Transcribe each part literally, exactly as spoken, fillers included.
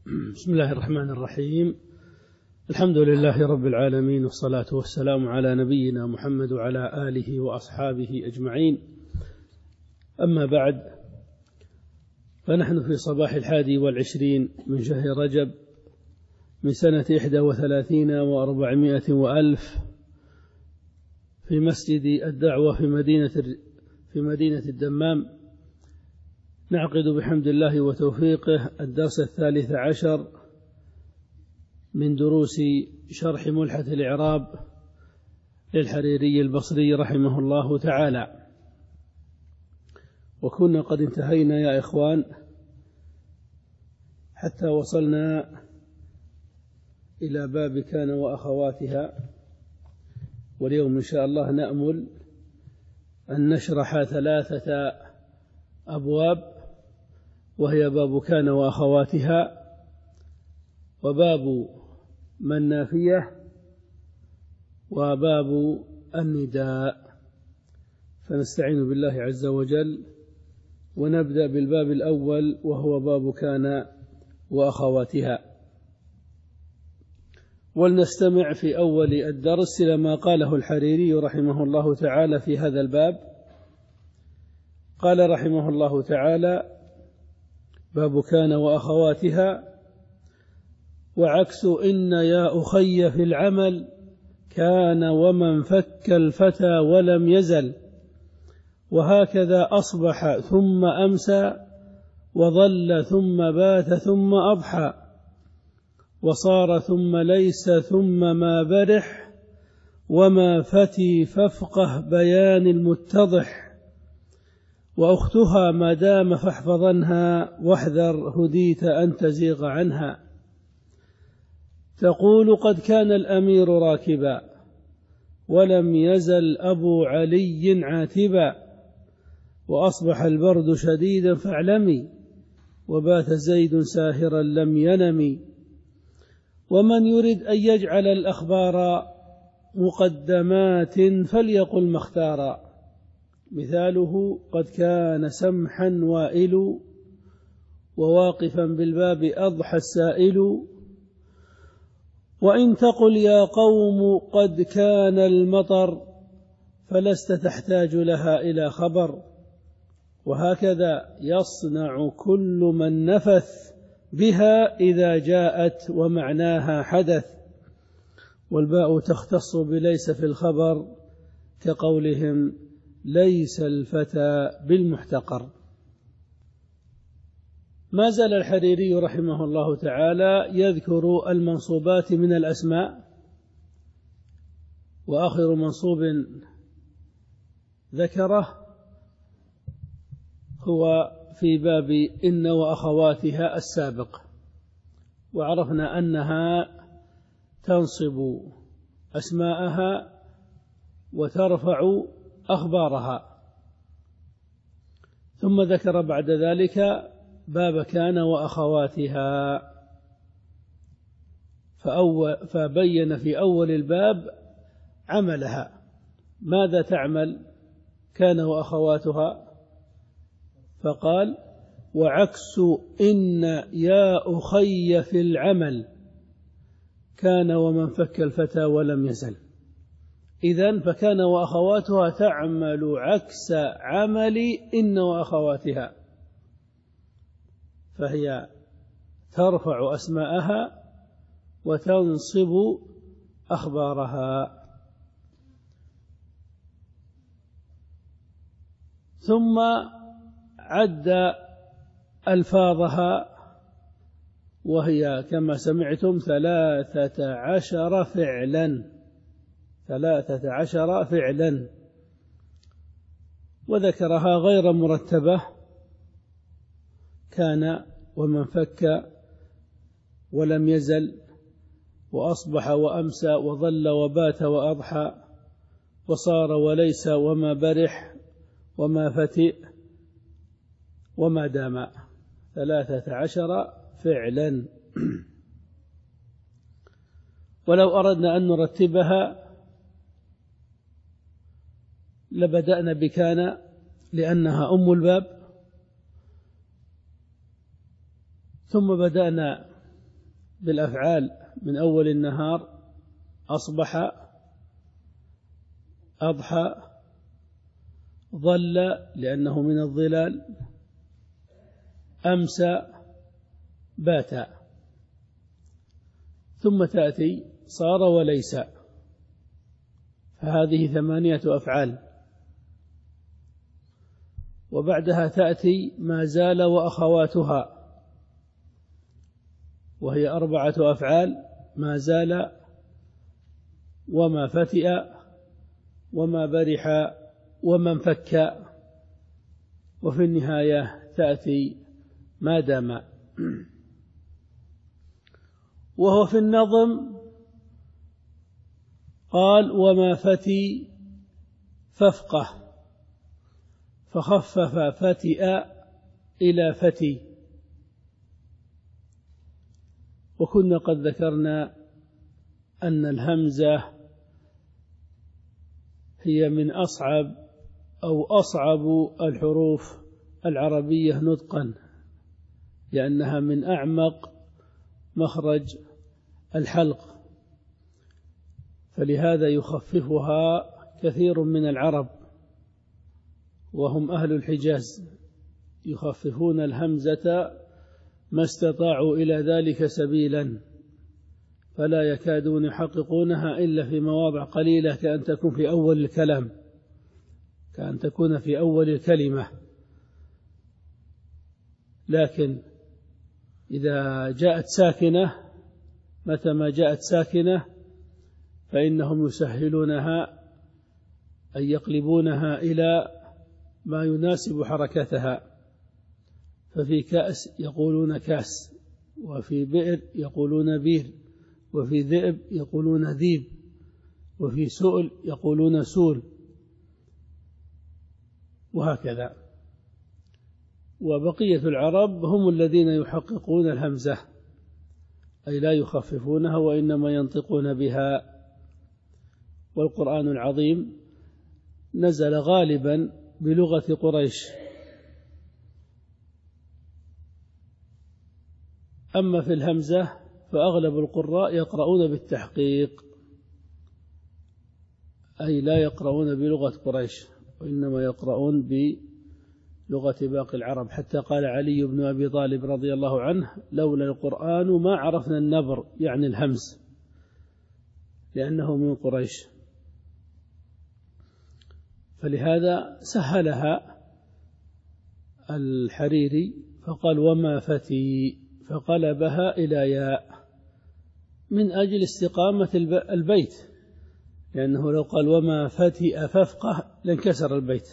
بسم الله الرحمن الرحيم. الحمد لله رب العالمين، والصلاة والسلام على نبينا محمد وعلى آله وأصحابه أجمعين. أما بعد، فنحن في صباح الحادي والعشرين من شهر رجب من سنة إحدى وثلاثين وأربعمائة وألف في مسجد الدعوة في مدينة في مدينة الدمام، نعقد بحمد الله وتوفيقه الدرس الثالث عشر من دروس شرح ملحة الإعراب للحريري البصري رحمه الله تعالى. وكنا قد انتهينا يا إخوان حتى وصلنا إلى باب كان وأخواتها، واليوم إن شاء الله نأمل أن نشرح ثلاثة أبواب، وهي باب كان وأخواتها، وباب من نافية، وباب النداء. فنستعين بالله عز وجل ونبدأ بالباب الأول، وهو باب كان وأخواتها. ولنستمع في أول الدرس إلى ما قاله الحريري رحمه الله تعالى في هذا الباب. قال رحمه الله تعالى: باب كان وأخواتها: وعكس إن يا أخي في العمل كان ومن فك الفتى ولم يزل، وهكذا أصبح ثم أمسى، وظل ثم بات ثم أضحى، وصار ثم ليس ثم ما برح، وما فتي فافقه بيان المتضح، وأختها ما دام فاحفظنها، واحذر هديت أن تزيغ عنها. تقول قد كان الأمير راكبا، ولم يزل أبو علي عاتبا، وأصبح البرد شديدا فاعلمي، وبات زيد ساهرا لم ينم. ومن يرد أن يجعل الأخبار مقدمات فليقل مختارا، مثاله قد كان سمحا وائل، وواقفا بالباب أضحى السائل. وإن تقل يا قوم قد كان المطر، فلست تحتاج لها إلى خبر، وهكذا يصنع كل من نفث بها إذا جاءت ومعناها حدث. والباء تختص بليس في الخبر، كقولهم ليس الفتى بالمحتقر. ما زال الحريري رحمه الله تعالى يذكر المنصوبات من الأسماء، وآخر منصوب ذكره هو في باب إن وأخواتها السابق، وعرفنا أنها تنصب أسماءها وترفع أخبارها. ثم ذكر بعد ذلك باب كان وأخواتها، فأول فبين في أول الباب عملها، ماذا تعمل كان وأخواتها؟ فقال: وعكس إن يا أخي في العمل كان ومن فك الفتى ولم يزل. إذن فكان وأخواتها تعمل عكس عمل إن وأخواتها، فهي ترفع أسماءها وتنصب أخبارها. ثم عد ألفاظها، وهي كما سمعتم ثلاثة عشر فعلا ثلاثة عشر فعلا وذكرها غير مرتبة: كان ومن فك ولم يزل، وأصبح وأمسى، وظل وبات وأضحى، وصار وليس وما برح، وما فتئ، وما دام. ثلاثة عشر فعلا. ولو أردنا أن نرتبها لبدأنا بكان لأنها أم الباب، ثم بدأنا بالأفعال من أول النهار: أصبح، أضحى، ظل لأنه من الظلال، أمسى، بات. ثم تأتي صار وليس، فهذه ثمانية أفعال. وبعدها تأتي ما زال وأخواتها، وهي أربعة أفعال: ما زال، وما فتئ، وما برح، وما انفك. وفي النهاية تأتي ما دام. وهو في النظم قال: وما فتي فافقه، فخفف فتئ إلى فتي. وكنا قد ذكرنا أن الهمزة هي من أصعب أو أصعب الحروف العربية نطقا، لأنها من أعمق مخرج الحلق، فلهذا يخففها كثير من العرب، وهم أهل الحجاز، يخففون الهمزة ما استطاعوا إلى ذلك سبيلا، فلا يكادون يحققونها إلا في مواضع قليلة، كأن تكون في أول الكلام، كأن تكون في أول الكلمة. لكن إذا جاءت ساكنة، متى ما جاءت ساكنة فإنهم يسهلونها، أي يقلبونها إلى ما يناسب حركتها. ففي كأس يقولون كاس، وفي بئر يقولون بير، وفي ذئب يقولون ذيب، وفي سؤل يقولون سول، وهكذا. وبقية العرب هم الذين يحققون الهمزة، أي لا يخففونها وإنما ينطقون بها. والقرآن العظيم نزل غالبا بلغة قريش. أما في الهمزة فأغلب القراء يقرؤون بالتحقيق، أي لا يقرؤون بلغة قريش، وإنما يقرؤون بلغة باقي العرب. حتى قال علي بن أبي طالب رضي الله عنه: لولا القرآن ما عرفنا النبر، يعني الهمز، لأنه من قريش. فلهذا سهلها الحريري فقال: وما فتي، فقلبها إلى ياء من أجل استقامة البيت، لأنه لو قال وما فتئ فافقه لانكسر البيت.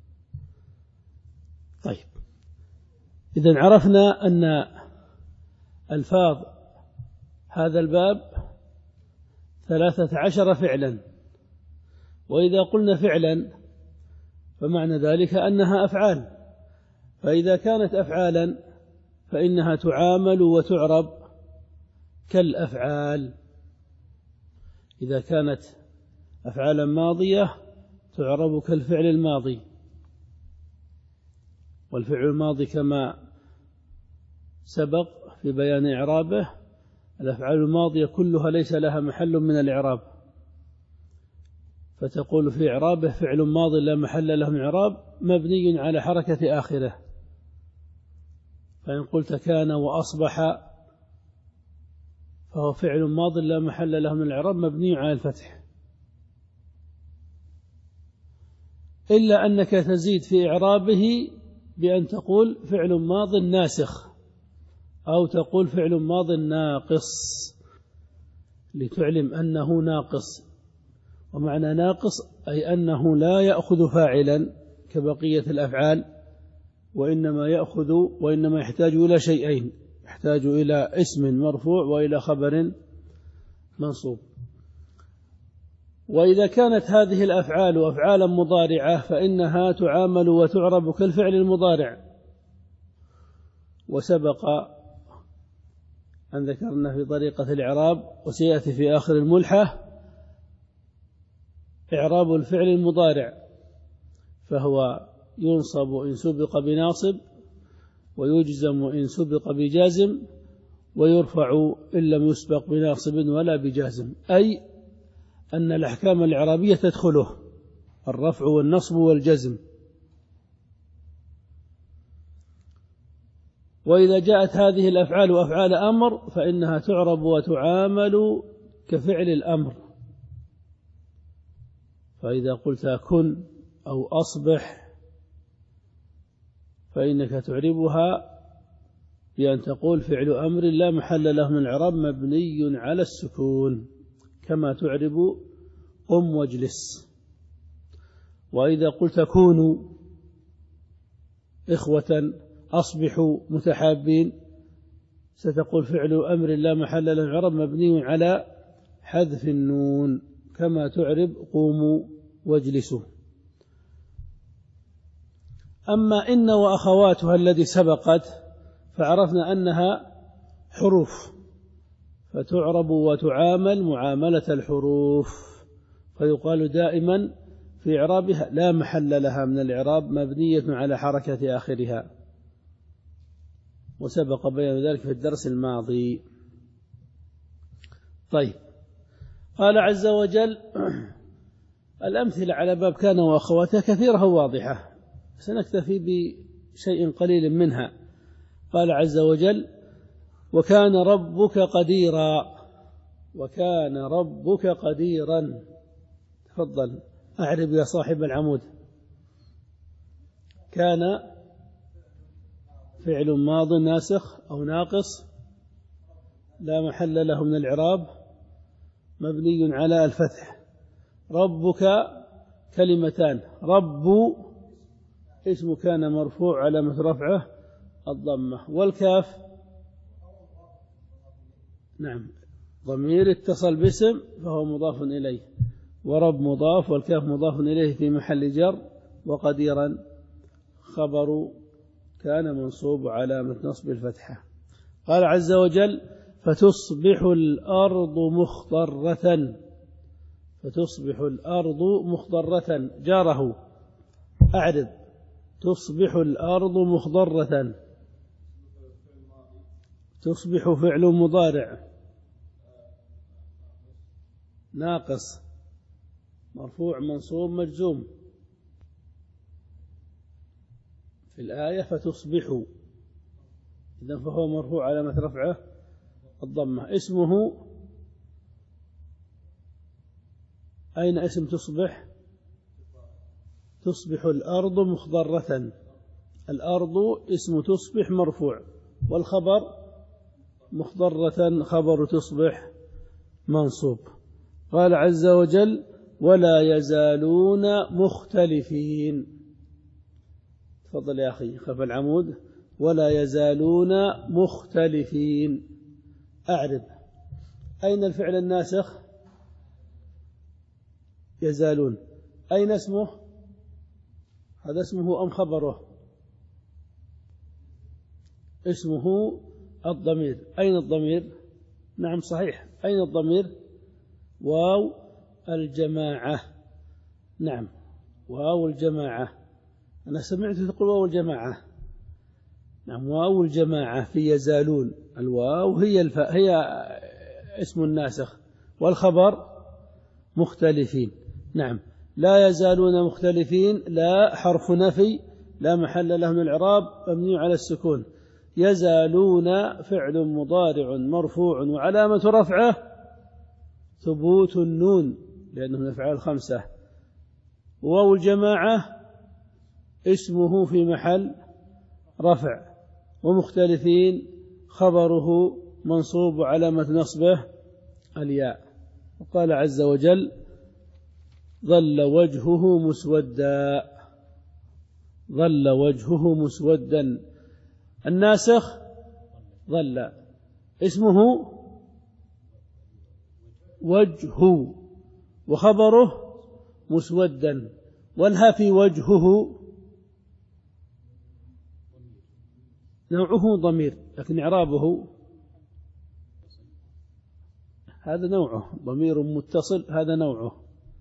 طيب، إذن عرفنا أن ألفاظ هذا الباب ثلاثة عشر فعلا، وإذا قلنا فعلا فمعنى ذلك أنها أفعال، فإذا كانت أفعالا فإنها تعامل وتعرب كالأفعال. إذا كانت أفعالا ماضية تعرب كالفعل الماضي، والفعل الماضي كما سبق في بيان إعرابه الأفعال الماضية كلها ليس لها محل من الإعراب، فتقول في إعرابه: فعل ماض لا محل له من إعراب مبني على حركة آخره. فإن قلت كان وأصبح فهو فعل ماض لا محل له من الإعراب مبني على الفتح، إلا أنك تزيد في إعرابه بأن تقول فعل ماض ناسخ، أو تقول فعل ماض ناقص، لتعلم أنه ناقص. ومعنى ناقص أي أنه لا يأخذ فاعلا كبقية الأفعال، وإنما يأخذ وإنما يحتاج إلى شيئين: يحتاج إلى اسم مرفوع وإلى خبر منصوب. وإذا كانت هذه الأفعال أفعالا مضارعة فإنها تعامل وتعرب كالفعل المضارع. وسبق أن ذكرنا في طريقة الإعراب، وسيأتي في آخر الملحة، إعراب الفعل المضارع، فهو ينصب إن سبق بناصب، ويجزم إن سبق بجازم، ويرفع إن لم يسبق بناصب ولا بجازم، أي أن الأحكام الإعرابية تدخله الرفع والنصب والجزم. وإذا جاءت هذه الأفعال أفعال أمر فإنها تعرب وتعامل كفعل الأمر. فإذا قلت كن أو أصبح فإنك تعربها بأن تقول فعل أمر لا محل له من الإعراب مبني على السكون، كما تعرب قم واجلس. وإذا قلت كونوا إخوة أصبحوا متحابين ستقول فعل أمر لا محل له من الإعراب مبني على حذف النون، كما تعرب قوموا واجلسوا. أما إن وأخواتها الذي سبقت فعرفنا أنها حروف فتعرب وتعامل معاملة الحروف، فيقال دائما في إعرابها لا محل لها من الإعراب مبنية على حركة آخرها، وسبق بيان ذلك في الدرس الماضي. طيب، قال عز وجل الأمثلة على باب كان وأخواتها كثيرة واضحة، سنكتفي بشيء قليل منها. قال عز وجل وكان ربك قديرا، وكان ربك قديرا. تفضل أعرب يا صاحب العمود. كان فعل ماض ناسخ أو ناقص لا محل له من الإعراب مبني على الفتح. ربك كلمتان، رب اسم كان مرفوع علامة رفعه الضمة، والكاف نعم ضمير اتصل باسم فهو مضاف إليه، ورب مضاف والكاف مضاف إليه في محل جر، وقديرا خبر كان منصوب علامة نصب الفتحة. قال عز وجل فتصبح الأرض مخضرة، فتصبح الأرض مخضرة جاره أعرض تصبح الأرض مخضرة. تصبح فعل مضارع ناقص مرفوع منصوب مجزوم في الآية فتصبح، إذن فهو مرفوع علامة رفعه الضمة. اسمه أين اسم تصبح؟ تصبح الأرض مخضرة، الأرض اسم تصبح مرفوع، والخبر مخضرة خبر تصبح منصوب. قال عز وجل ولا يزالون مختلفين. تفضل يا أخي خلف العمود. ولا يزالون مختلفين أعرب أين الفعل الناسخ؟ يزالون. أين اسمه؟ هذا اسمه أم خبره؟ اسمه الضمير. أين الضمير؟ نعم صحيح، أين الضمير؟ واو الجماعة. نعم واو الجماعة، أنا سمعت تقول واو الجماعة. نعم واو الجماعة في يزالون، الواو هي الف... هي اسم الناسخ، والخبر مختلفين. نعم لا يزالون مختلفين لا حرف نفي لا محل له من الإعراب مبني على السكون. يزالون فعل مضارع مرفوع وعلامة رفعه ثبوت النون لأنه من الأفعال الخمسة. واو الجماعة اسمه في محل رفع، ومختلفين خبره منصوب وعلامة نصبه الياء. وقال عز وجل ظل وجهه مسودا، ظل وجهه مسودا. الناسخ ظل اسمه وجه وخبره مسودا، والها في وجهه نوعه ضمير لكن إعرابه هذا نوعه ضمير متصل، هذا نوعه،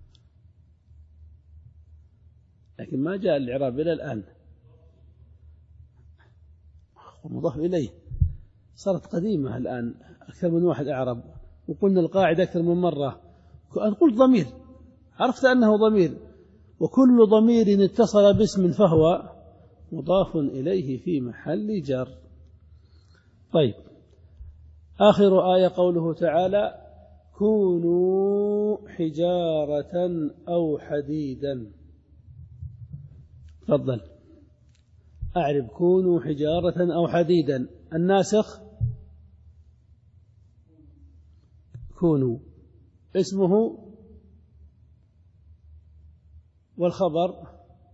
لكن ما جاء الإعراب إلى الآن، مضاف إليه صارت قديمة الآن، أكثر من واحد أعرب، وقلنا القاعدة أكثر من مرة. أن قلت ضمير عرفت أنه ضمير، وكل ضمير اتصل باسم فهو مضاف إليه في محل جر. طيب، آخر آية قوله تعالى: كونوا حجارة أو حديدا. تفضل، أعرب كونوا حجارة أو حديدا. الناسخ كونوا اسمه، والخبر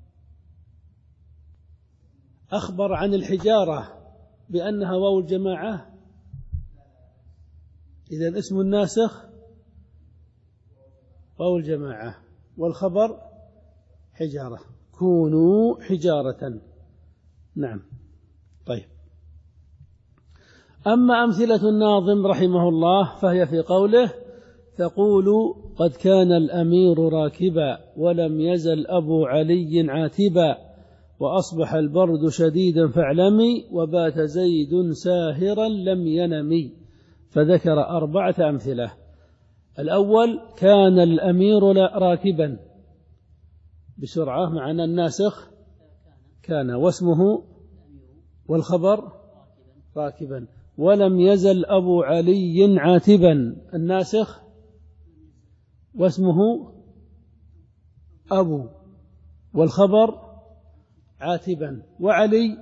أخبر عن الحجارة بأنها واو الجماعة، إذن اسم الناسخ واو الجماعة، والخبر حجارة. كونوا حجارة. نعم. طيب، أما أمثلة الناظم رحمه الله فهي في قوله: تقول قد كان الأمير راكبا ولم يزل أبو علي عاتبا، وأصبح البرد شديدا فاعلمي، وبات زيد ساهرا لم ينمي. فذكر أربعة أمثلة. الأول: كان الأمير راكبا، بسرعة معنا الناسخ كان واسمه، والخبر راكبا. ولم يزل أبو علي عاتبا، الناسخ واسمه أبو، والخبر عاتبا. وعلي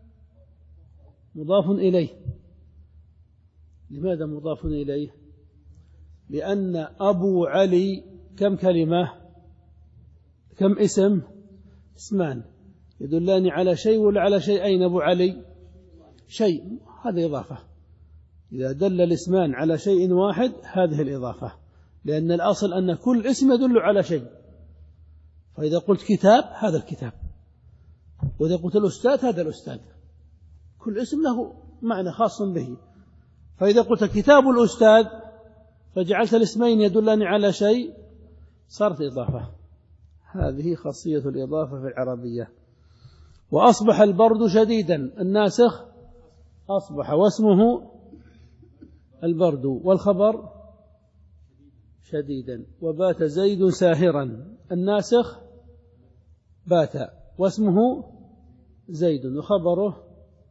مضاف إليه. لماذا مضاف إليه؟ لأن أبو علي كم كلمة، كم اسم؟ اسمان يدلان على شيء ولا على شيئين؟ أبو علي شيء، هذه إضافة. إذا دل الاسمان على شيء واحد هذه الإضافة، لأن الأصل أن كل اسم يدل على شيء. فإذا قلت كتاب هذا الكتاب، وإذا قلت الأستاذ هذا الأستاذ، كل اسم له معنى خاص به. فإذا قلت كتاب الأستاذ فجعلت الاسمين يدلان على شيء، صارت إضافة. هذه خاصية الإضافة في العربية. وأصبح البرد شديدا، الناسخ أصبح واسمه البرد، والخبر شديدا. وبات زيد ساهرا، الناسخ بات واسمه زيد وخبره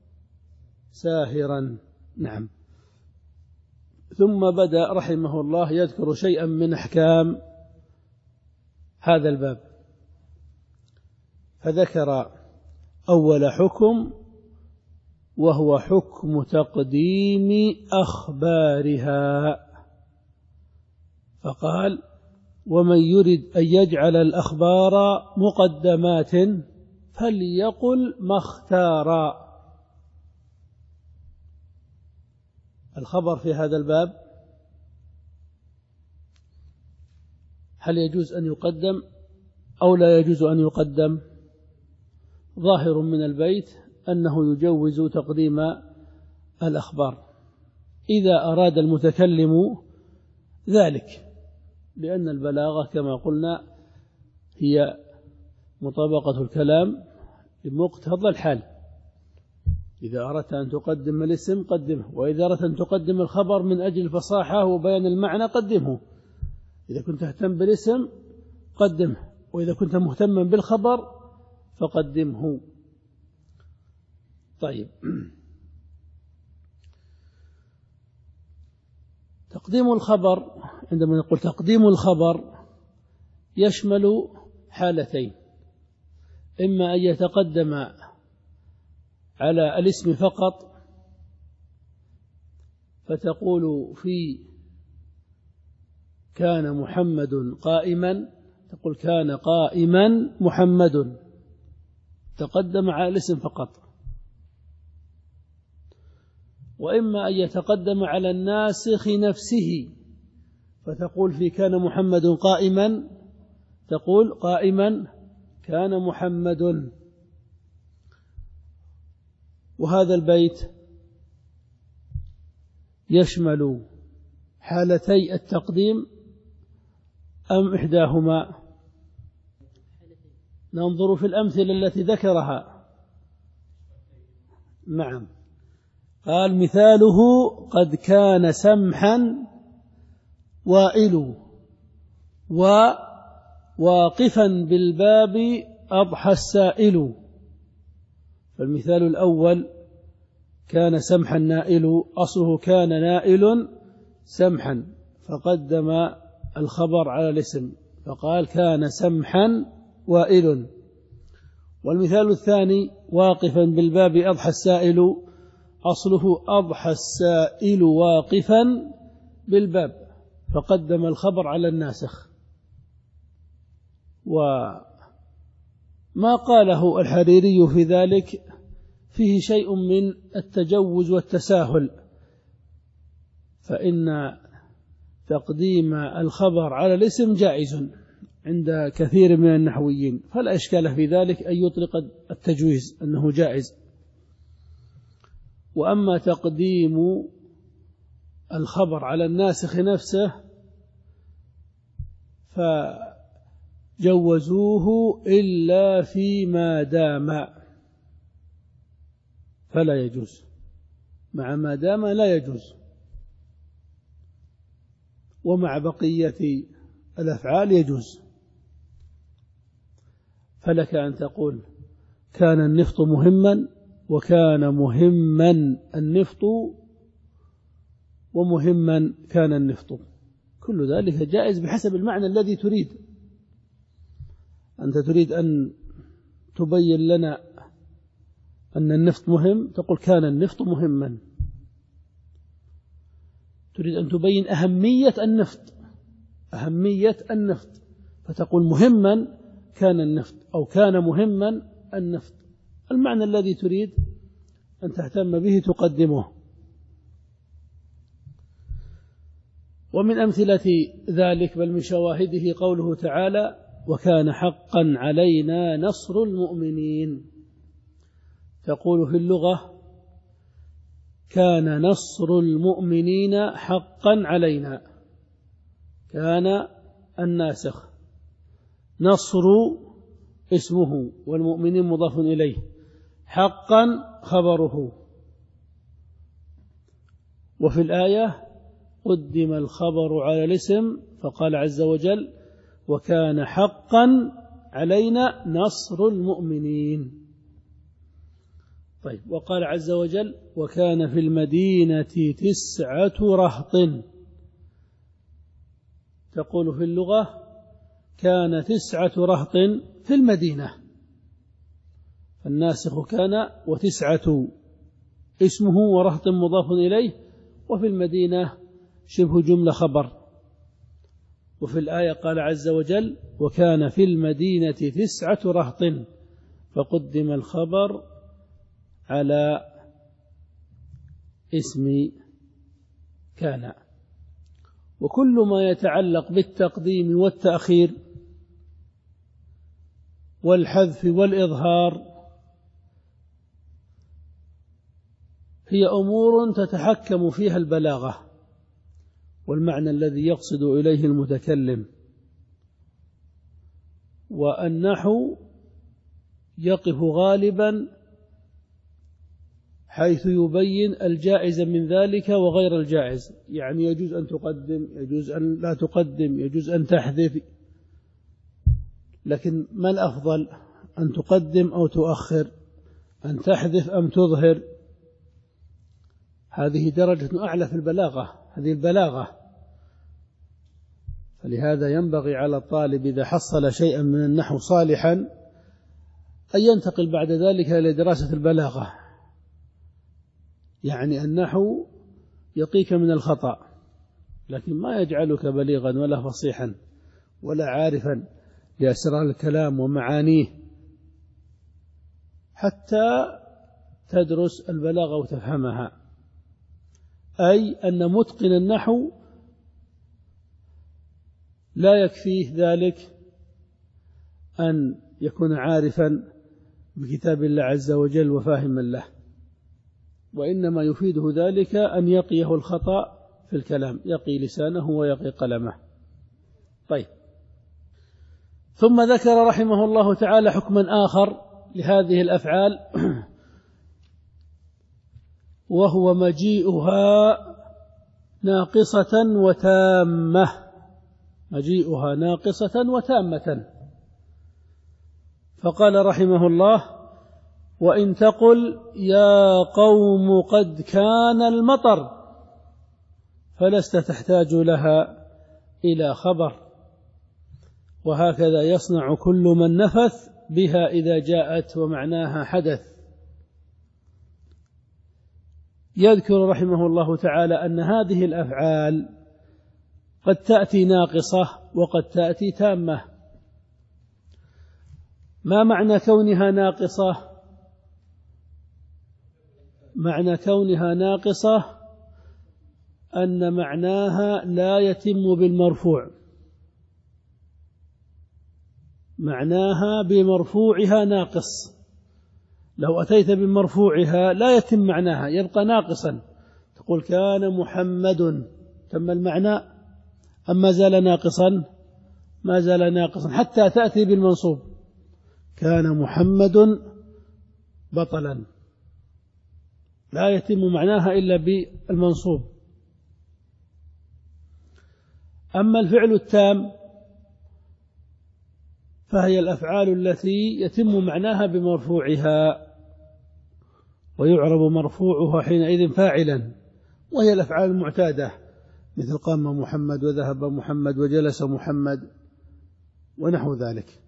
ساهرا. نعم. ثم بدأ رحمه الله يذكر شيئا من أحكام هذا الباب، فذكر أول حكم وهو حكم تقديم أخبارها، فقال: ومن يرد أن يجعل الأخبار مقدمات فليقل ما اختارا. الخبر في هذا الباب هل يجوز أن يقدم أو لا يجوز أن يقدم؟ ظاهر من البيت أنه يجوز تقديم الأخبار إذا أراد المتكلم ذلك، لأن البلاغة كما قلنا هي مطابقة الكلام بمقتضى الحال. إذا أردت أن تقدم الاسم قدمه، وإذا أردت أن تقدم الخبر من أجل الفصاحة وبيان المعنى قدمه. إذا كنت تهتم بالاسم قدمه، وإذا كنت مهتما بالخبر فقدمه. طيب، تقديم الخبر، عندما نقول تقديم الخبر يشمل حالتين: إما أن يتقدم على الاسم فقط، فتقول في كان محمد قائما، تقول كان قائما محمد، تقدم على الاسم فقط. وإما أن يتقدم على الناسخ نفسه، فتقول في كان محمد قائما، تقول قائما كان محمد. وهذا البيت يشمل حالتي التقديم أم إحداهما؟ ننظر في الأمثلة التي ذكرها. نعم، قال مثاله قد كان سمحا وائل وواقفا بالباب أضحى السائل. فالمثال الأول كان سمحا نائل، أصله كان نائل سمحا، فقدم الخبر على الاسم فقال كان سمحا وائل. والمثال الثاني واقفا بالباب أضحى السائل، أصله أضحى السائل واقفا بالباب، فقدم الخبر على الناسخ. وما قاله الحريري في ذلك فيه شيء من التجوز والتساهل، فإن تقديم الخبر على الاسم جائز عند كثير من النحويين، فلا إشكال في ذلك أن يطلق التجويز أنه جائز. وأما تقديم الخبر على الناسخ نفسه فجوزوه إلا فيما دام، فلا يجوز، مع ما دام لا يجوز، ومع بقية الأفعال يجوز. فلك أن تقول كان النفط مهما، وكان مهما النفط، ومهما كان النفط، كل ذلك جائز بحسب المعنى الذي تريد. أنت تريد أن تبين لنا أن النفط مهم، تقول كان النفط مهما. تريد أن تبين أهمية النفط أهمية النفط فتقول مهما كان النفط، أو كان مهما النفط. المعنى الذي تريد أن تهتم به تقدمه. ومن أمثلة ذلك بل من شواهده قوله تعالى وكان حقا علينا نصر المؤمنين. تقول في اللغة كان نصر المؤمنين حقا علينا، كان الناسخ، نصر اسمه والمؤمنين مضاف إليه، حقا خبره. وفي الآية قدم الخبر على الاسم فقال عز وجل وكان حقا علينا نصر المؤمنين. طيب، وقال عز وجل وكان في المدينة تسعة رهط. تقول في اللغة كان تسعة رهط في المدينة، الناسخ كان وتسعة اسمه ورهط مضاف إليه، وفي المدينة شبه جملة خبر. وفي الآية قال عز وجل وكان في المدينة تسعة رهط، فقدم الخبر على اسم كان. وكل ما يتعلق بالتقديم والتأخير والحذف والإظهار هي أمور تتحكم فيها البلاغة والمعنى الذي يقصد إليه المتكلم، والنحو يقف غالبا حيث يبين الجائز من ذلك وغير الجائز، يعني يجوز أن تقدم، يجوز أن لا تقدم، يجوز أن تحذف، لكن ما الأفضل، أن تقدم أو تؤخر، أن تحذف أم تظهر؟ هذه درجة أعلى في البلاغة، هذه البلاغة. فلهذا ينبغي على الطالب إذا حصل شيئا من النحو صالحا أن ينتقل بعد ذلك إلى دراسة البلاغة، يعني النحو يقيك من الخطأ لكن ما يجعلك بليغا ولا فصيحا ولا عارفا لأسرار الكلام ومعانيه، حتى تدرس البلاغة وتفهمها. أي أن متقن النحو لا يكفيه ذلك أن يكون عارفا بكتاب الله عز وجل وفاهما له، وإنما يفيده ذلك أن يقيه الخطأ في الكلام، يقي لسانه ويقي قلمه. طيب، ثم ذكر رحمه الله تعالى حكما آخر لهذه الأفعال وهو مجيئها ناقصة وتامة، مجيئها ناقصة وتامة. فقال رحمه الله: وإن تقل يا قوم قد كان المطر فلست تحتاج لها إلى خبر، وهكذا يصنع كل من نفث بها إذا جاءت ومعناها حدث. يذكر رحمه الله تعالى أن هذه الأفعال قد تأتي ناقصة وقد تأتي تامة. ما معنى كونها ناقصة؟ معنى كونها ناقصة أن معناها لا يتم بالمرفوع، معناها بمرفوعها ناقص. لو أتيت بمرفوعها لا يتم معناها، يبقى ناقصا. تقول كان محمد، تم المعنى، أما زال ناقصا ما زال ناقصا حتى تأتي بالمنصوب، كان محمد بطلا، لا يتم معناها إلا بالمنصوب. أما الفعل التام فهي الأفعال التي يتم معناها بمرفوعها، ويعرب مرفوعها حينئذ فاعلا، وهي الأفعال المعتادة مثل قام محمد وذهب محمد وجلس محمد ونحو ذلك.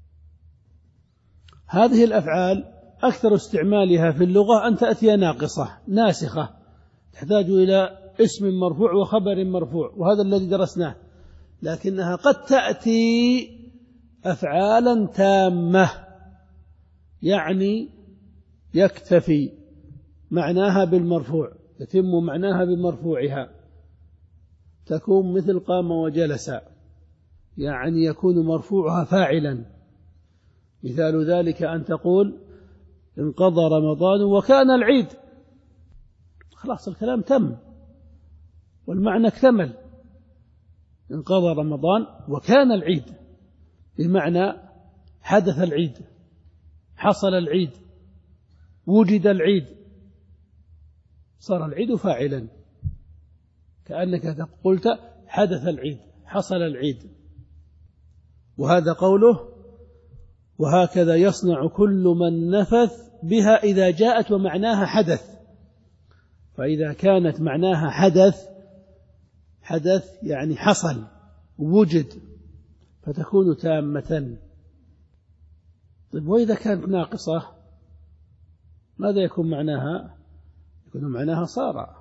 هذه الأفعال أكثر استعمالها في اللغة أن تأتي ناقصة ناسخة تحتاج إلى اسم مرفوع وخبر مرفوع، وهذا الذي درسناه. لكنها قد تأتي أفعالا تامة، يعني يكتفي معناها بالمرفوع، يتم معناها بمرفوعها، تكون مثل قام وجلس، يعني يكون مرفوعها فاعلا. مثال ذلك أن تقول انقضى رمضان وكان العيد، خلاص الكلام تم والمعنى اكتمل. انقضى رمضان وكان العيد بمعنى حدث العيد، حصل العيد، وجد العيد، صار العيد فاعلا، كأنك قلت حدث العيد، حصل العيد. وهذا قوله: وهكذا يصنع كل من نفث بها إذا جاءت ومعناها حدث. فإذا كانت معناها حدث، حدث يعني حصل ووجد، فتكون تامة. طيب وإذا كانت ناقصة ماذا يكون معناها؟ يكون معناها صار.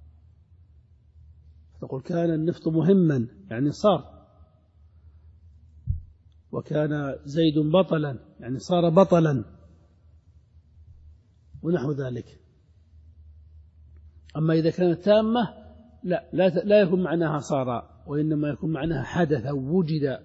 تقول كان النفط مهما، يعني صار. وكان زيد بطلا، يعني صار بطلا، ونحو ذلك. أما إذا كانت تامة لا لا, لا يكون معناها صار، وإنما يكون معناها حدث أو وجد،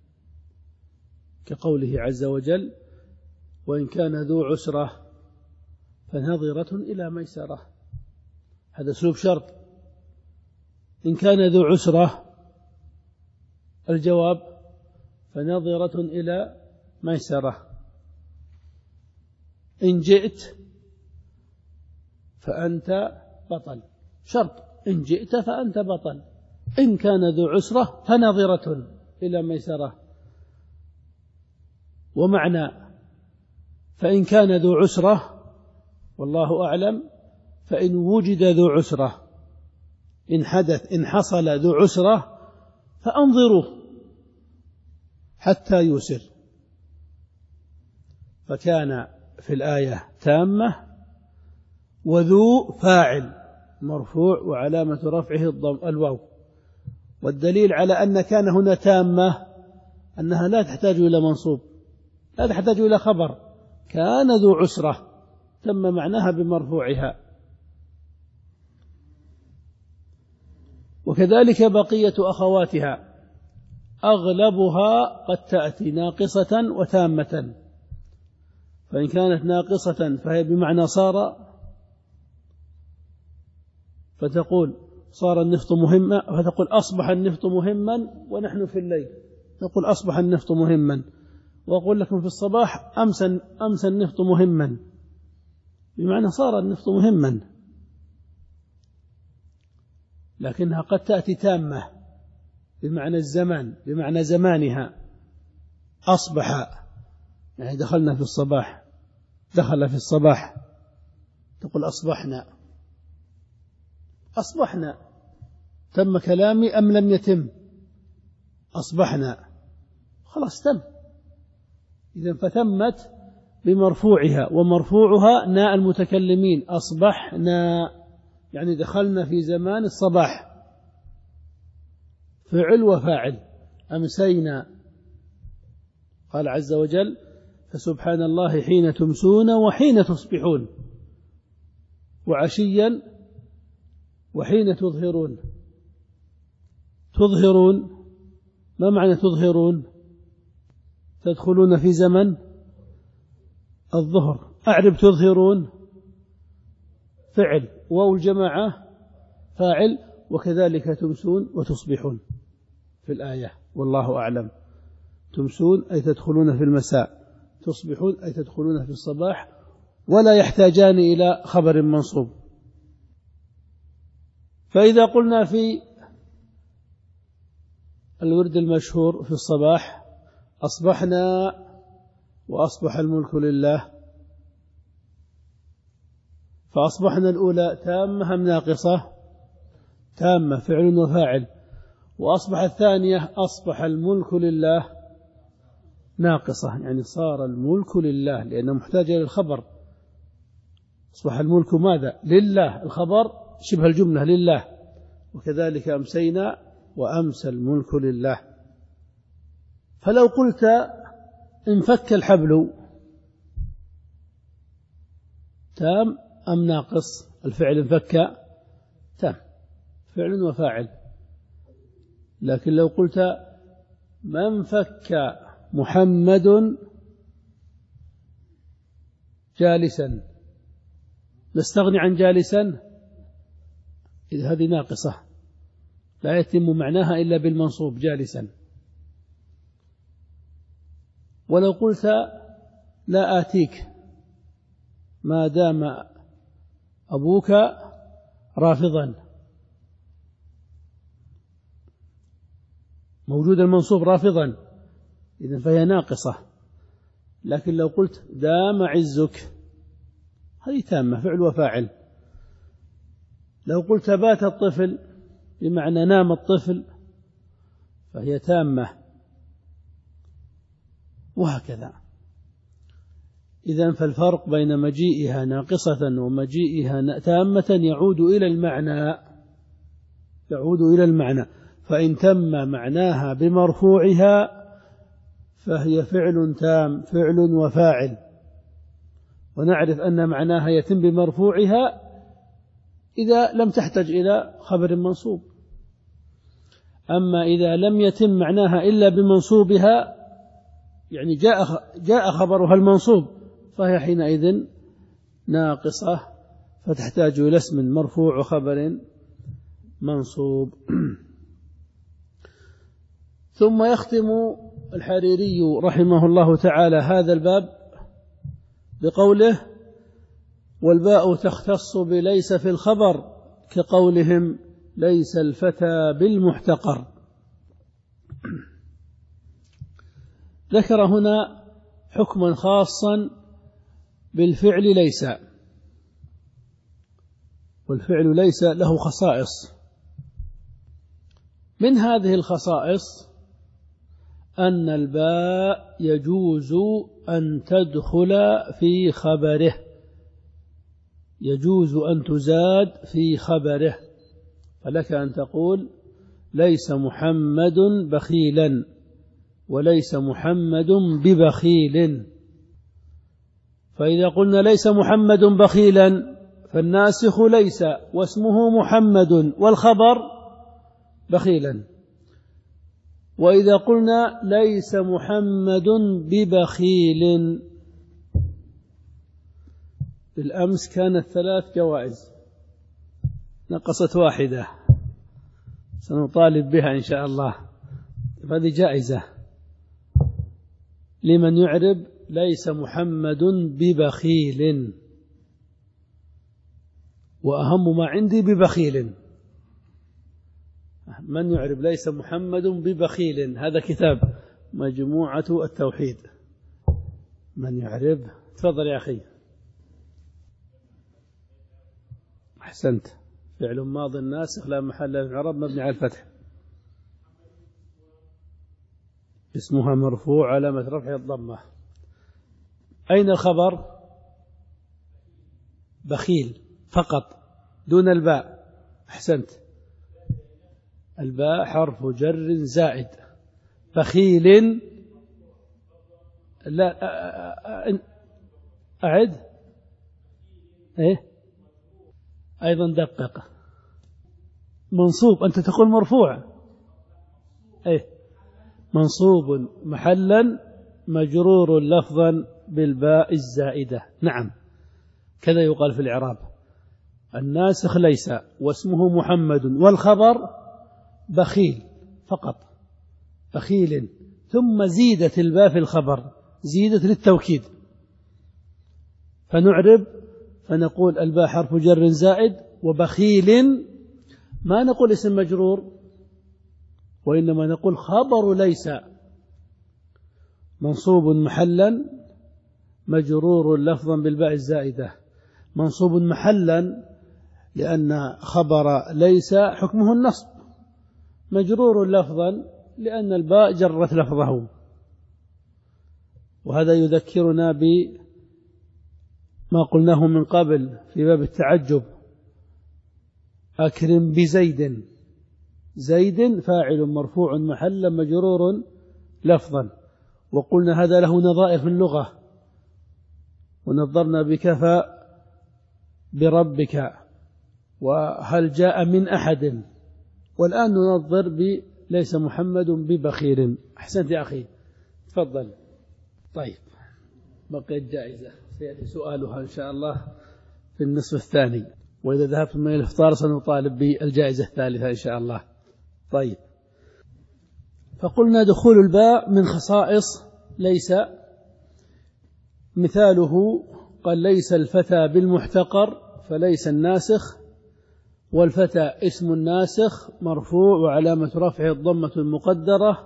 كقوله عز وجل: وإن كان ذو عسرة فنظرة إلى ميسرة. هذا أسلوب شرط. إن كان ذو عسرة، الجواب فنظرة إلى ميسرة. إن جئت فأنت بطل، شرط، إن جئت فأنت بطل. إن كان ذو عسرة فنظرة إلى ميسرة. ومعنى فإن كان ذو عسرة والله أعلم، فإن وجد ذو عسرة، إن حدث إن حصل ذو عسرة فأنظروه حتى يسر. فكان في الآية تامة، وذو فاعل مرفوع وعلامة رفعه الضم الواو. والدليل على أن كان هنا تامة أنها لا تحتاج إلى منصوب، لا تحتاج إلى خبر. كان ذو عسرة تم معناها بمرفوعها. وكذلك بقية أخواتها أغلبها قد تأتي ناقصة وتامة. فإن كانت ناقصة فهي بمعنى صار، فتقول صار النفط مهما، فتقول أصبح النفط مهما ونحن في الليل، تقول أصبح النفط مهما. وأقول لكم في الصباح أمس أمس النفط مهما، بمعنى صار النفط مهما. لكنها قد تأتي تامة بمعنى الزمان، بمعنى زمانها. أصبح يعني دخلنا في الصباح، دخل في الصباح، تقول أصبحنا، أصبحنا، تم كلامي أم لم يتم؟ أصبحنا، خلاص تم. إذن فتمت بمرفوعها، ومرفوعها ناء المتكلمين. أصبحنا يعني دخلنا في زمان الصباح، فعل وفاعل. أمسينا، قال عز وجل: فسبحان الله حين تمسون وحين تصبحون وعشيا وحين تظهرون. تظهرون، ما معنى تظهرون؟ تدخلون في زمن الظهر. أعرب تظهرون فعل، واو الجماعة فاعل، وكذلك تمسون وتصبحون في الآية، والله أعلم. تمسون أي تدخلون في المساء، تصبحون أي تدخلون في الصباح، ولا يحتاجان إلى خبر منصوب. فإذا قلنا في الورد المشهور في الصباح: أصبحنا وأصبح الملك لله، فأصبحنا الأولى تامة أم ناقصة؟ تامة، فعل وفاعل. وأصبح الثانية: أصبح الملك لله، ناقصة، يعني صار الملك لله لأنه محتاج إلى الخبر. أصبح الملك ماذا؟ لله، الخبر شبه الجملة لله. وكذلك أمسينا وأمسى الملك لله. فلو قلت انفك الحبل، تام أم ناقص؟ الفعل انفك تام، فعل وفاعل. لكن لو قلت من فك محمد جالسا، نستغني عن جالسا؟ إذ هذه ناقصة لا يتم معناها إلا بالمنصوب جالسا. ولو قلت لا آتيك ما دام أبوك رافضا، موجود المنصوب رافضا، إذن فهي ناقصة. لكن لو قلت دام عزك، هذه تامة، فعل وفاعل. لو قلت بات الطفل بمعنى نام الطفل، فهي تامة، وهكذا. إذن فالفرق بين مجيئها ناقصة ومجيئها تامة يعود إلى المعنى، يعود إلى المعنى. فإن تم معناها بمرفوعها فهي فعل تام، فعل وفاعل، ونعرف أن معناها يتم بمرفوعها إذا لم تحتج إلى خبر منصوب. أما إذا لم يتم معناها إلا بمنصوبها، يعني جاء جاء خبرها المنصوب، فهي حينئذ ناقصة، فتحتاج إلى اسم مرفوع وخبر منصوب. ثم يختم الحريري رحمه الله تعالى هذا الباب بقوله: والباء تختص بليس في الخبر، كقولهم ليس الفتى بالمحتقر. ذكر هنا حكما خاصا بالفعل ليس، والفعل ليس له خصائص. من هذه الخصائص أن الباء يجوز أن تدخل في خبره، يجوز أن تزاد في خبره. فلك أن تقول ليس محمد بخيلا، وليس محمد ببخيل. فإذا قلنا ليس محمد بخيلا فالناسخ ليس واسمه محمد والخبر بخيلا. وإذا قلنا ليس محمد ببخيل، بالأمس كانت ثلاث جوائز، نقصت واحدة، سنطالب بها إن شاء الله. هذه جائزة لمن يعرب ليس محمد ببخيل، وأهم ما عندي ببخيل. من يعرب ليس محمد ببخيل، هذا كتاب مجموعة التوحيد. من يعرب، تفضل يا أخي. أحسنت. فعل ماض ناسخ لا محل له من الإعراب مبني على الفتح. اسمها مرفوع علامة رفعه الضمة. أين الخبر؟ بخيل فقط دون الباء. أحسنت. الباء حرف جر زائد. بخيل لا أعد إيه أيضا دقق. منصوب، أنت تقول مرفوع. إيه منصوب محلا مجرور لفظا بالباء الزائدة. نعم كذا يقال في الإعراب. الناسخ ليس واسمه محمد والخبر بخيل فقط. بخيل ثم زيدت الباء في الخبر، زيدت للتوكيد، فنعرب فنقول الباء حرف جر زائد، وبخيل ما نقول اسم مجرور، وإنما نقول خبر ليس منصوب محلا مجرور لفظا بالباء الزائدة. منصوب محلا لأن خبر ليس حكمه النصب، مجرور لفظا لأن الباء جرت لفظه. وهذا يذكرنا بما قلناه من قبل في باب التعجب. أكرم بزيد، زيد فاعل مرفوع محلا مجرور لفظا، وقلنا هذا له نظائر في اللغة، ونظرنا بكفى بربك وهل جاء من أحد، والآن ننظر بليس محمد ببخيل. أحسنت يا أخي، تفضل. طيب بقيت جائزة سيأتي سؤالها إن شاء الله في النصف الثاني، وإذا ذهبت من الإفطار سنطالب بالجائزة الثالثة إن شاء الله. طيب فقلنا دخول الباء من خصائص ليس، مثاله قال ليس الفتى بالمحتقر، فليس الناسخ، والفتى اسم الناسخ مرفوع وعلامة رفعه الضمة المقدرة،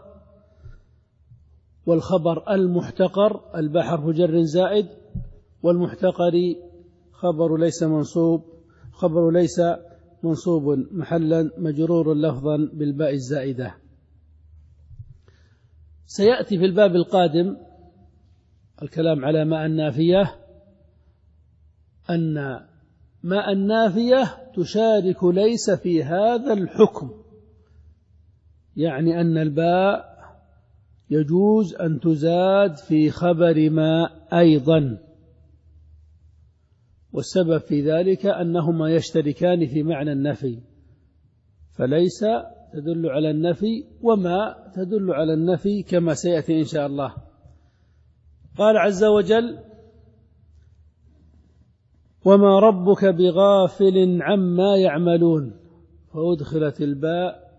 والخبر المحتقر الباء حرف جر زائد، والمحتقر خبر ليس منصوب، خبر ليس منصوب محلا مجرور لفظا بالباء الزائدة. سيأتي في الباب القادم الكلام على ماء النافية، أن ماء النافية تشارك ليس في هذا الحكم، يعني أن الباء يجوز أن تزاد في خبر ما أيضا، والسبب في ذلك أنهما يشتركان في معنى النفي، فليس تدل على النفي وما تدل على النفي كما سيأتي إن شاء الله. قال عز وجل وما ربك بغافل عما يعملون، فأدخلت الباء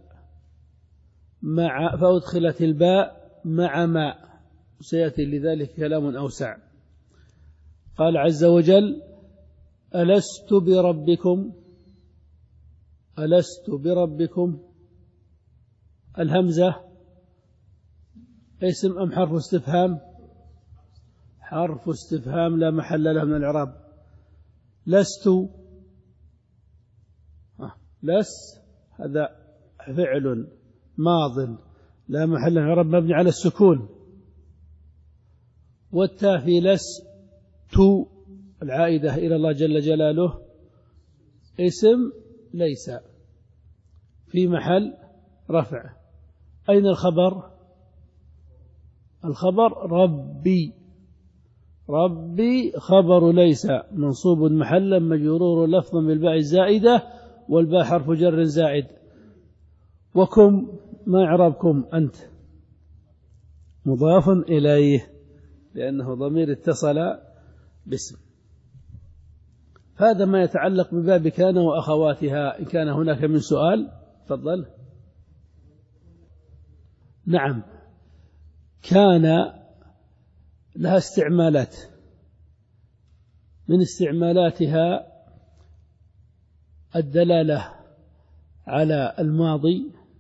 مع فأدخلت الباء مع ما، سيأتي لذلك كلام أوسع. قال عز وجل ألست بربكم، ألست بربكم، الهمزة اسم أم حرف استفهام؟ حرف استفهام لا محل له من الإعراب. لست لس هذا فعل ماض لا محل له من الإعراب مبني على السكون، والتاء في لست العائدة إلى الله جل جلاله اسم ليس في محل رفع. أين الخبر؟ الخبر ربي، ربي خبر ليس منصوب محلا مجرور لفظا بالباء الزائدة، والباء حرف جر زائد. وكم ما إعرابكم؟ أنت مضاف إليه لأنه ضمير اتصل باسم. هذا ما يتعلق بباب كان وأخواتها. إن كان هناك من سؤال تفضل. نعم كان لها استعمالات، من استعمالاتها الدلالة على الماضي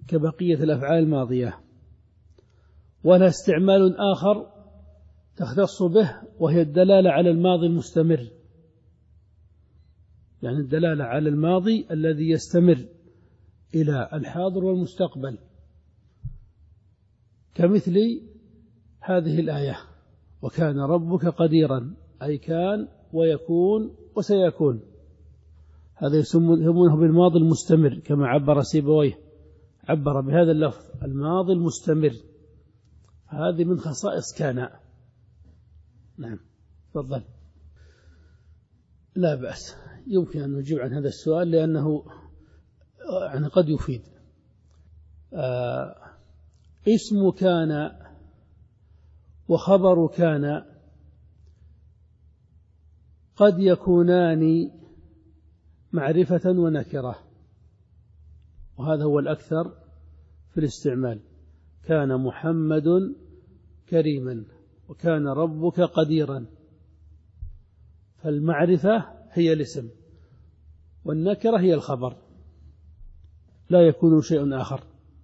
كبقية الأفعال الماضية، ولها استعمال آخر تختص به، وهي الدلالة على الماضي المستمر، يعني الدلالة على الماضي الذي يستمر إلى الحاضر والمستقبل، كمثل هذه الآية: وكان ربك قديرا، أي كان ويكون وسيكون. هذا يسمونه بالماضي المستمر، كما عبر سيبويه، عبر بهذا اللفظ الماضي المستمر. هذه من خصائص كان. نعم، تفضل. لا بأس، يمكن أن نجيب عن هذا السؤال لأنه يعني قد يفيد. آه اسم كان وخبر كان قد يكونان معرفة ونكرة، وهذا هو الأكثر في الاستعمال. كان محمد كريما، وكان ربك قديرا، فالمعرفة هي الاسم والنكرة هي الخبر، لا يكون شيء آخر.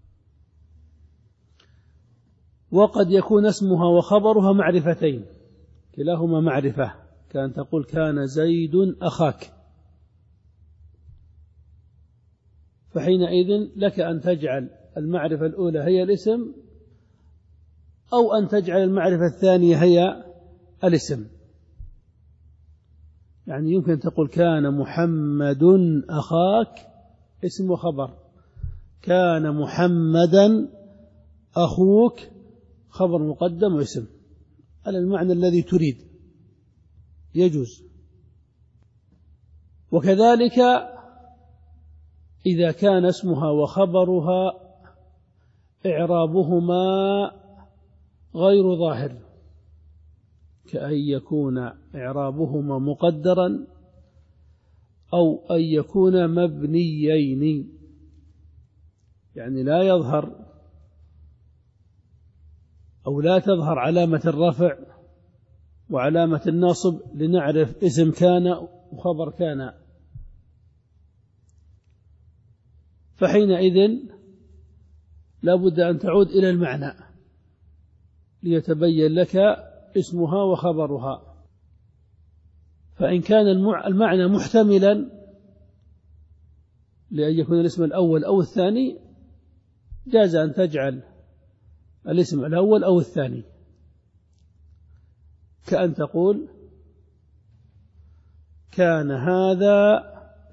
وقد يكون اسمها وخبرها معرفتين، كلاهما معرفة، كأن تقول كان زيد أخاك، فحينئذ لك أن تجعل المعرفة الأولى هي الاسم، أو أن تجعل المعرفة الثانية هي الاسم. يعني يمكن تقول كان محمد أخاك اسم وخبر، كان محمدا أخوك خبر مقدم واسم، على المعنى الذي تريد يجوز. وكذلك إذا كان اسمها وخبرها إعرابهما غير ظاهر، كأن يكون إعرابهما مقدرا أو أن يكون مبنيين، يعني لا يظهر أو لا تظهر علامة الرفع وعلامة النصب لنعرف اسم كان وخبر كان، فحينئذ لا بد أن تعود إلى المعنى ليتبين لك اسمها وخبرها. فإن كان المعنى محتملا لأن يكون الاسم الأول أو الثاني، جاز أن تجعل الاسم الأول أو الثاني، كأن تقول كان هذا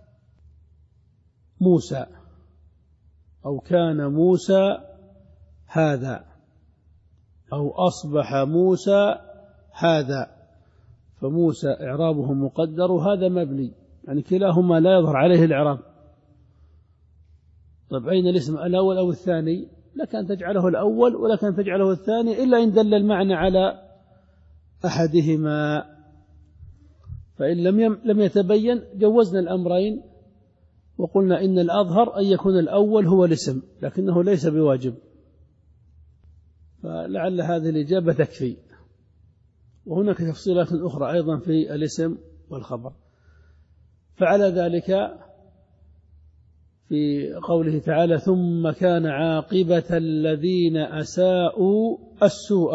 موسى، أو كان موسى هذا، أو أصبح موسى هذا، فموسى إعرابه مقدر وهذا مبني، يعني كلاهما لا يظهر عليه الإعراب. طيب أين الاسم الأول أو الثاني؟ لك أن تجعله الأول ولك أن تجعله الثاني، إلا إن دل المعنى على أحدهما. فإن لم لم يتبين جوزنا الأمرين وقلنا إن الأظهر أن يكون الأول هو الاسم، لكنه ليس بواجب، فلعل هذه الإجابة تكفي. وهناك تفصيلات أخرى أيضا في الاسم والخبر. فعلى ذلك في قوله تعالى ثم كان عاقبة الذين أساءوا السوء،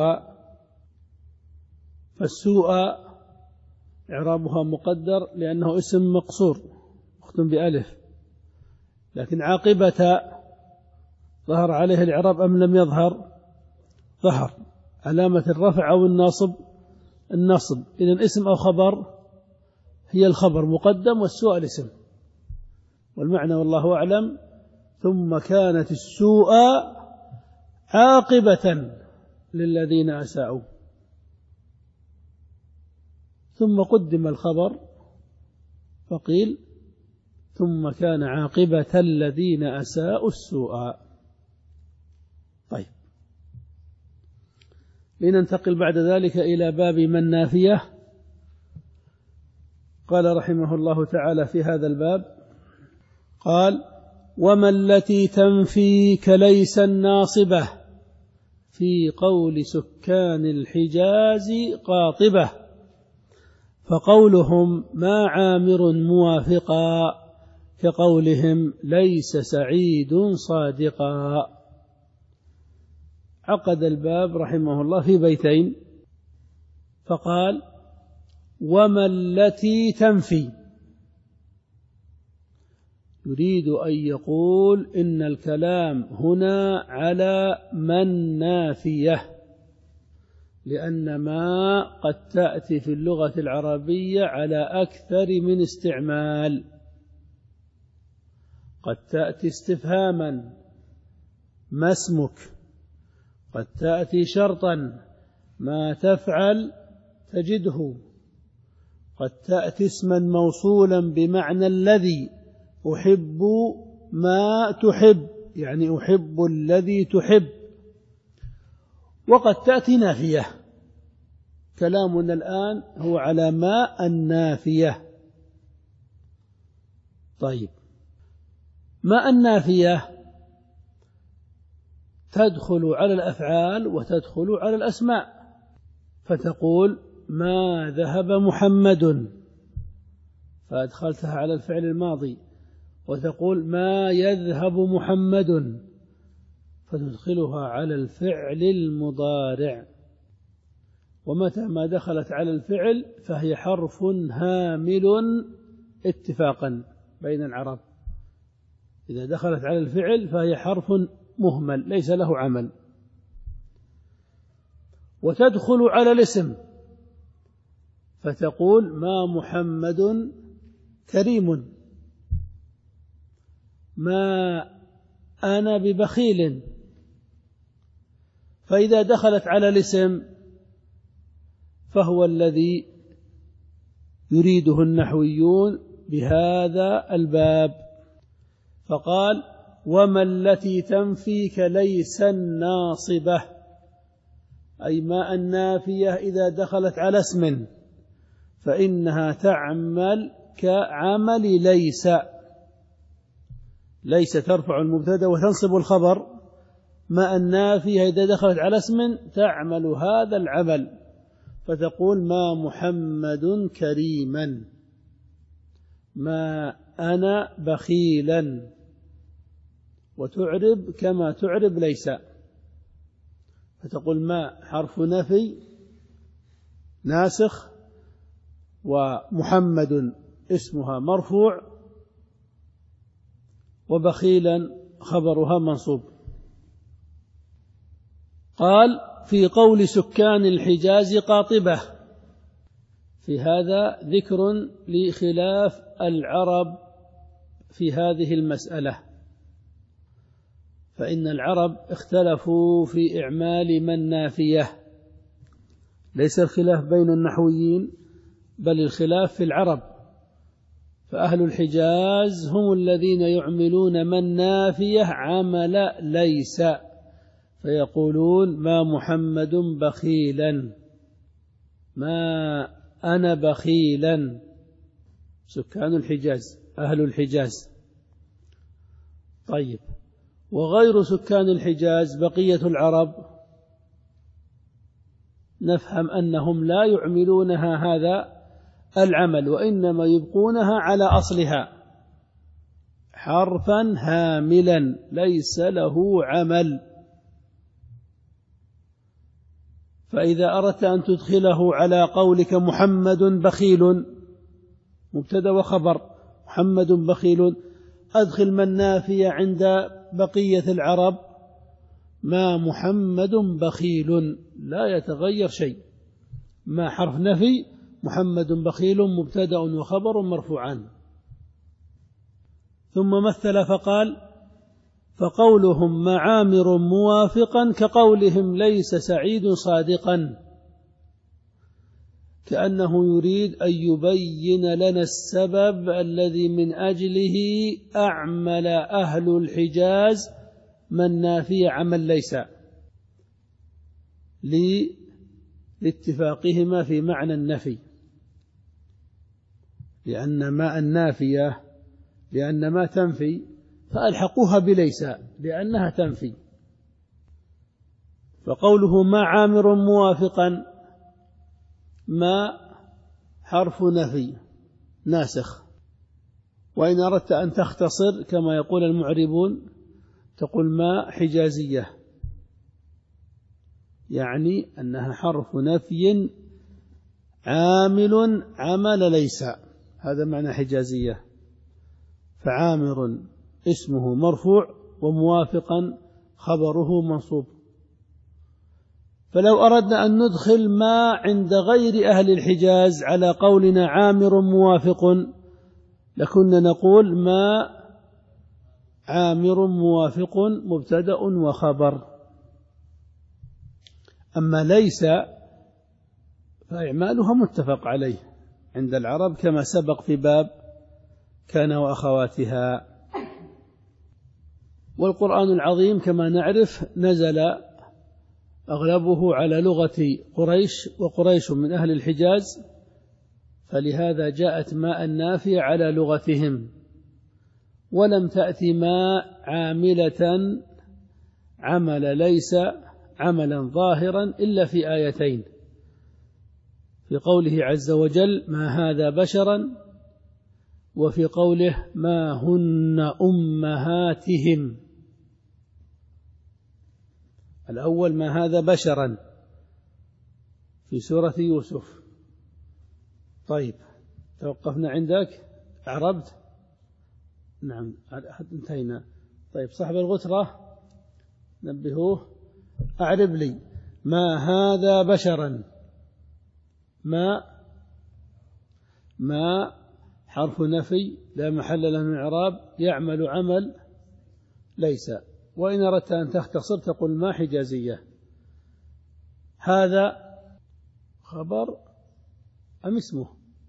فالسوء إعرابها مقدر لأنه اسم مقصور مختم بألف، لكن عاقبة ظهر عليه الإعراب أم لم يظهر؟ ظهر، علامة الرفع أو الناصب النصب. إذن اسم أو خبر؟ هي الخبر مقدم والسوء الاسم. والمعنى والله أعلم ثم كانت السوء عاقبة للذين أساءوا، ثم قدم الخبر فقيل ثم كان عاقبة الذين أساءوا السوء. طيب، لننتقل بعد ذلك إلى باب من نافية. قال رحمه الله تعالى في هذا الباب، قال وما التي تنفي كليس الناصبة في قول سكان الحجاز قاطبة، فقولهم ما عامر موافقا كقولهم ليس سعيد صادقا. عقد الباب رحمه الله في بيتين فقال وما التي تنفي، يريد أن يقول إن الكلام هنا على من نافية، لأن ما قد تأتي في اللغة العربية على أكثر من استعمال. قد تأتي استفهاما ما اسمك، قد تأتي شرطا ما تفعل تجده، قد تأتي اسما موصولا بمعنى الذي، أحب ما تحب يعني أحب الذي تحب، وقد تأتي نافية. كلامنا الآن هو على ما النافية. طيب، ما النافية تدخل على الأفعال وتدخل على الأسماء، فتقول ما ذهب محمد فأدخلتها على الفعل الماضي، وتقول ما يذهب محمد فتدخلها على الفعل المضارع. ومتى ما دخلت على الفعل فهي حرف هامل اتفاقا بين العرب، إذا دخلت على الفعل فهي حرف مهمل ليس له عمل. وتدخل على الاسم فتقول ما محمد كريم، ما أنا ببخيل. فإذا دخلت على الاسم فهو الذي يريده النحويون بهذا الباب. فقال وما التي تنفيك ليس الناصبة، أي ما النافية إذا دخلت على اسم فإنها تعمل كعمل ليس. ليس ترفع المبتدأ وتنصب الخبر، ما النافية إذا دخلت على اسم تعمل هذا العمل، فتقول ما محمد كريما، ما أنا بخيلا، وتعرب كما تعرب ليس، فتقول ما حرف نفي ناسخ، ومحمد اسمها مرفوع، وبخيلا خبرها منصوب. قال في قول سكان الحجاز قاطبة، في هذا ذكر لخلاف العرب في هذه المسألة، فإن العرب اختلفوا في إعمال من نافية، ليس الخلاف بين النحويين بل الخلاف في العرب. فأهل الحجاز هم الذين يعملون من نافية عمل ليس، فيقولون ما محمد بخيلا، ما أنا بخيلا، سكان الحجاز أهل الحجاز. طيب، وغير سكان الحجاز بقية العرب نفهم أنهم لا يعملونها هذا العمل، وإنما يبقونها على أصلها حرفا هاملا ليس له عمل. فإذا أردت أن تدخله على قولك محمد بخيل مبتدأ وخبر، محمد بخيل، أدخل من نافية عند بقية العرب ما محمد بخيل، لا يتغير شيء، ما حرف نفي، محمد بخيل مبتدأ وخبر مرفوعان. ثم مثل فقال فقولهم معامر موافقا كقولهم ليس سعيد صادقا، كأنه يريد أن يبين لنا السبب الذي من أجله أعمل أهل الحجاز من نافي عمل ليس، لاتفاقهما في معنى النفي، لأن ما النافية لأن ما تنفي فألحقوها بليس لأنها تنفي. فقوله ما عامر موافقا، ما حرف نفي ناسخ، وإن أردت أن تختصر كما يقول المعربون تقول ما حجازية، يعني أنها حرف نفي عامل عمل ليس، هذا معنى حجازية. فعامر اسمه مرفوع وموافقا خبره منصوب. فلو أردنا أن ندخل ما عند غير أهل الحجاز على قولنا عامر موافق لكنا نقول ما عامر موافق مبتدأ وخبر. أما ليس فإعمالها متفق عليه عند العرب كما سبق في باب كان وأخواتها. والقرآن العظيم كما نعرف نزل أغلبه على لغة قريش، وقريش من أهل الحجاز، فلهذا جاءت ماء النافية على لغتهم، ولم تأتي ماء عاملة عمل ليس عملا ظاهرا إلا في آيتين، في قوله عز وجل ما هذا بشرا، وفي قوله ما هن أمهاتهم. الأول ما هذا بشرا في سورة يوسف. طيب توقفنا عندك، أعربت؟ نعم انتهينا. طيب صاحب الغترة نبهوه، أعرب لي ما هذا بشرا. ما ما حرف نفي لا محل له من إعراب، يعمل عمل ليس. وإن أردت أن تختصر تقول ما حجازية. هذا خبر أم اسمه؟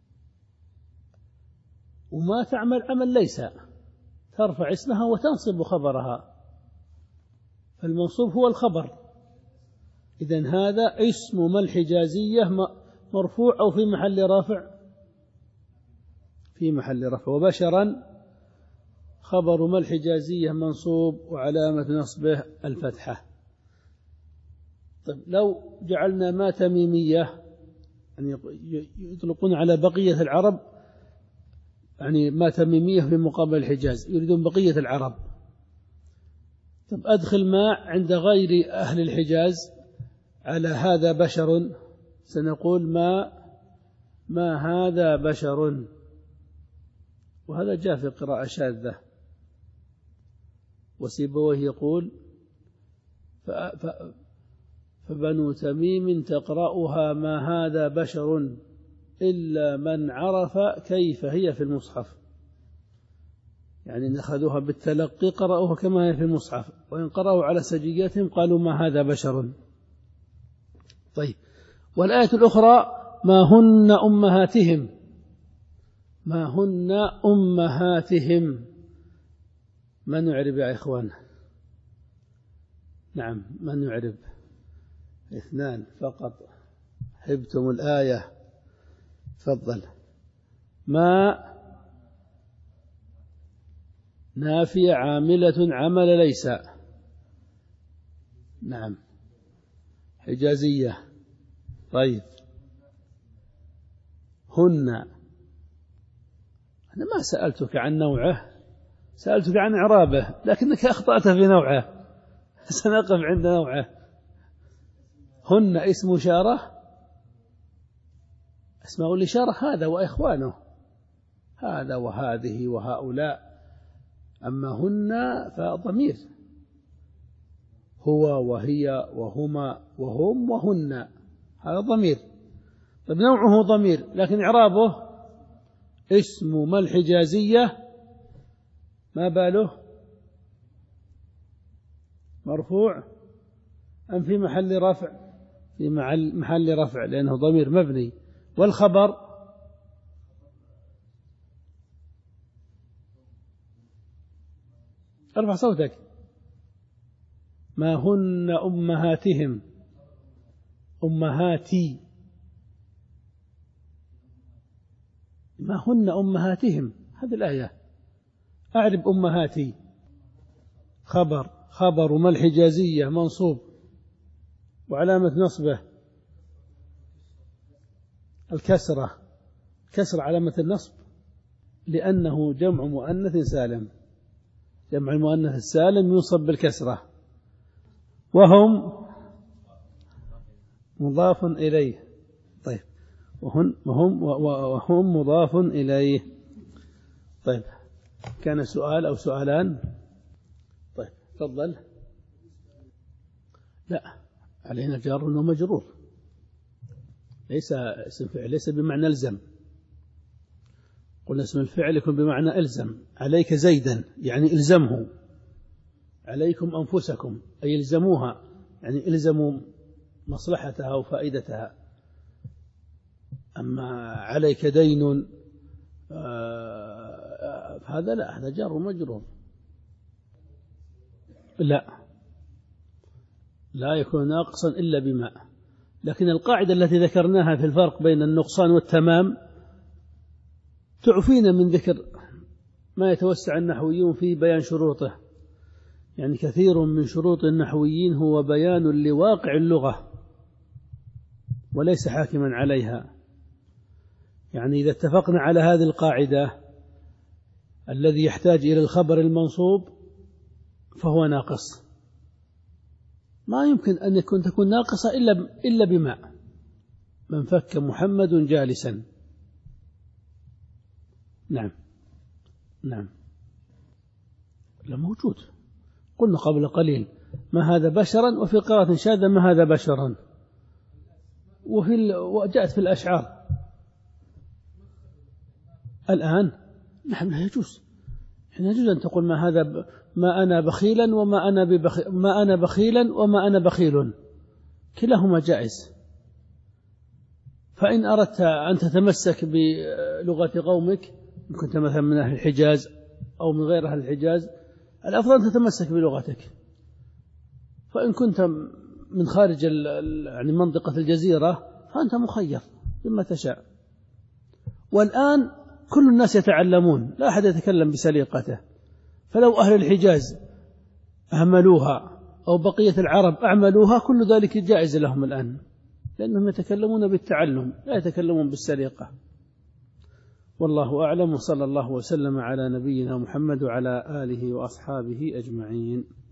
وما تعمل عمل ليس، ترفع اسمها وتنصب خبرها، فالمنصوب هو الخبر. إذن هذا اسم ما الحجازية مرفوع أو في محل رفع؟ في محل رفع. وبشرا خبر ما الحجازية منصوب وعلامة نصبه الفتحة. طيب لو جعلنا ما تميمية، يعني يطلقون على بقية العرب، يعني ما تميمية في مقابل الحجاز، يريدون بقية العرب. طب أدخل ما عند غير أهل الحجاز على هذا بشر، سنقول ما ما هذا بشر، وهذا جاء في قراءة شاذة. وسيبويه يقول فبنو تميم تقرأها ما هذا بشر إلا من عرف كيف هي في المصحف، يعني نأخذوها بالتلقي قرأوها كما هي في المصحف، وإن قرأوا على سجياتهم قالوا ما هذا بشر. طيب والآية الأخرى ما هن أمهاتهم، ما هن أمهاتهم، ما نعرب يا إخوان؟ نعم ما نعرب؟ اثنان فقط، حبتم الآية. تفضل. ما نافية عاملة عمل ليس، نعم حجازية. طيب هن، أنا ما سألتك عن نوعه، سألتك عن إعرابه، لكنك أخطأت في نوعه، سنقف عند نوعه. هن اسم إشارة، اسماء الإشارة هذا وإخوانه، هذا وهذه وهؤلاء. أما هن فضمير، هو وهي وهما وهم وهن، هذا ضمير. طيب نوعه ضمير، لكن إعرابه اسم ما الحجازية، ما باله مرفوع أم في محل رفع؟ في محل رفع لأنه ضمير مبني. والخبر ارفع صوتك. ما هن أمهاتهم، أمهاتي، ما هن أمهاتهم، هذه الآية. أعرب أمهاتي، خبر، خبر ما الحجازية منصوب وعلامة نصبه الكسرة، كسر علامة النصب، لأنه جمع مؤنث سالم، جمع المؤنث السالم ينصب بالكسرة. وهم مضاف إليه. طيب وهم, وهم, وهم مضاف إليه. طيب كان سؤال أو سؤالان؟ طيب تفضل. لا علينا جار ومجرور، ليس اسم فعل، ليس بمعنى الزم. قلنا اسم الفعل يكون بمعنى الزم. عليك زيدا يعني الزمه، عليكم أنفسكم أي الزموها، يعني الزموا مصلحتها وفائدتها. أما عليك دين آه هذا لا، هذا جار ومجرور. لا لا يكون ناقصا إلا بما. لكن القاعدة التي ذكرناها في الفرق بين النقصان والتمام تعفينا من ذكر ما يتوسع النحويون في بيان شروطه. يعني كثير من شروط النحويين هو بيان لواقع اللغة وليس حاكما عليها. يعني إذا اتفقنا على هذه القاعدة، الذي يحتاج إلى الخبر المنصوب فهو ناقص، ما يمكن أن يكون تكون ناقصة إلا إلا بما. من فك محمد جالسا. نعم نعم لا موجود. قلنا قبل قليل ما هذا بشرا، وفي قراءة شاذة ما هذا بشرا، وفي ال... وجاءت في الأشعار. الآن نحن لا يجوز، لا يجوز أن تقول ما هذا ب... ما أنا بخيلا وما أنا ببخ... ما أنا بخيلا وما أنا بخيل، كلاهما جائز. فإن أردت أن تتمسك بلغة قومك، إن كنت مثلا من أهل الحجاز أو من غير أهل الحجاز، الأفضل أن تتمسك بلغتك. فإن كنت من خارج يعني منطقة الجزيرة فأنت مخير بما تشاء. والآن كل الناس يتعلمون، لا أحد يتكلم بسليقته. فلو أهل الحجاز أهملوها أو بقية العرب أعملوها، كل ذلك جائز لهم الآن، لأنهم يتكلمون بالتعلم لا يتكلمون بالسليقة. والله أعلم، وصلى الله وسلم على نبينا محمد وعلى آله وأصحابه أجمعين.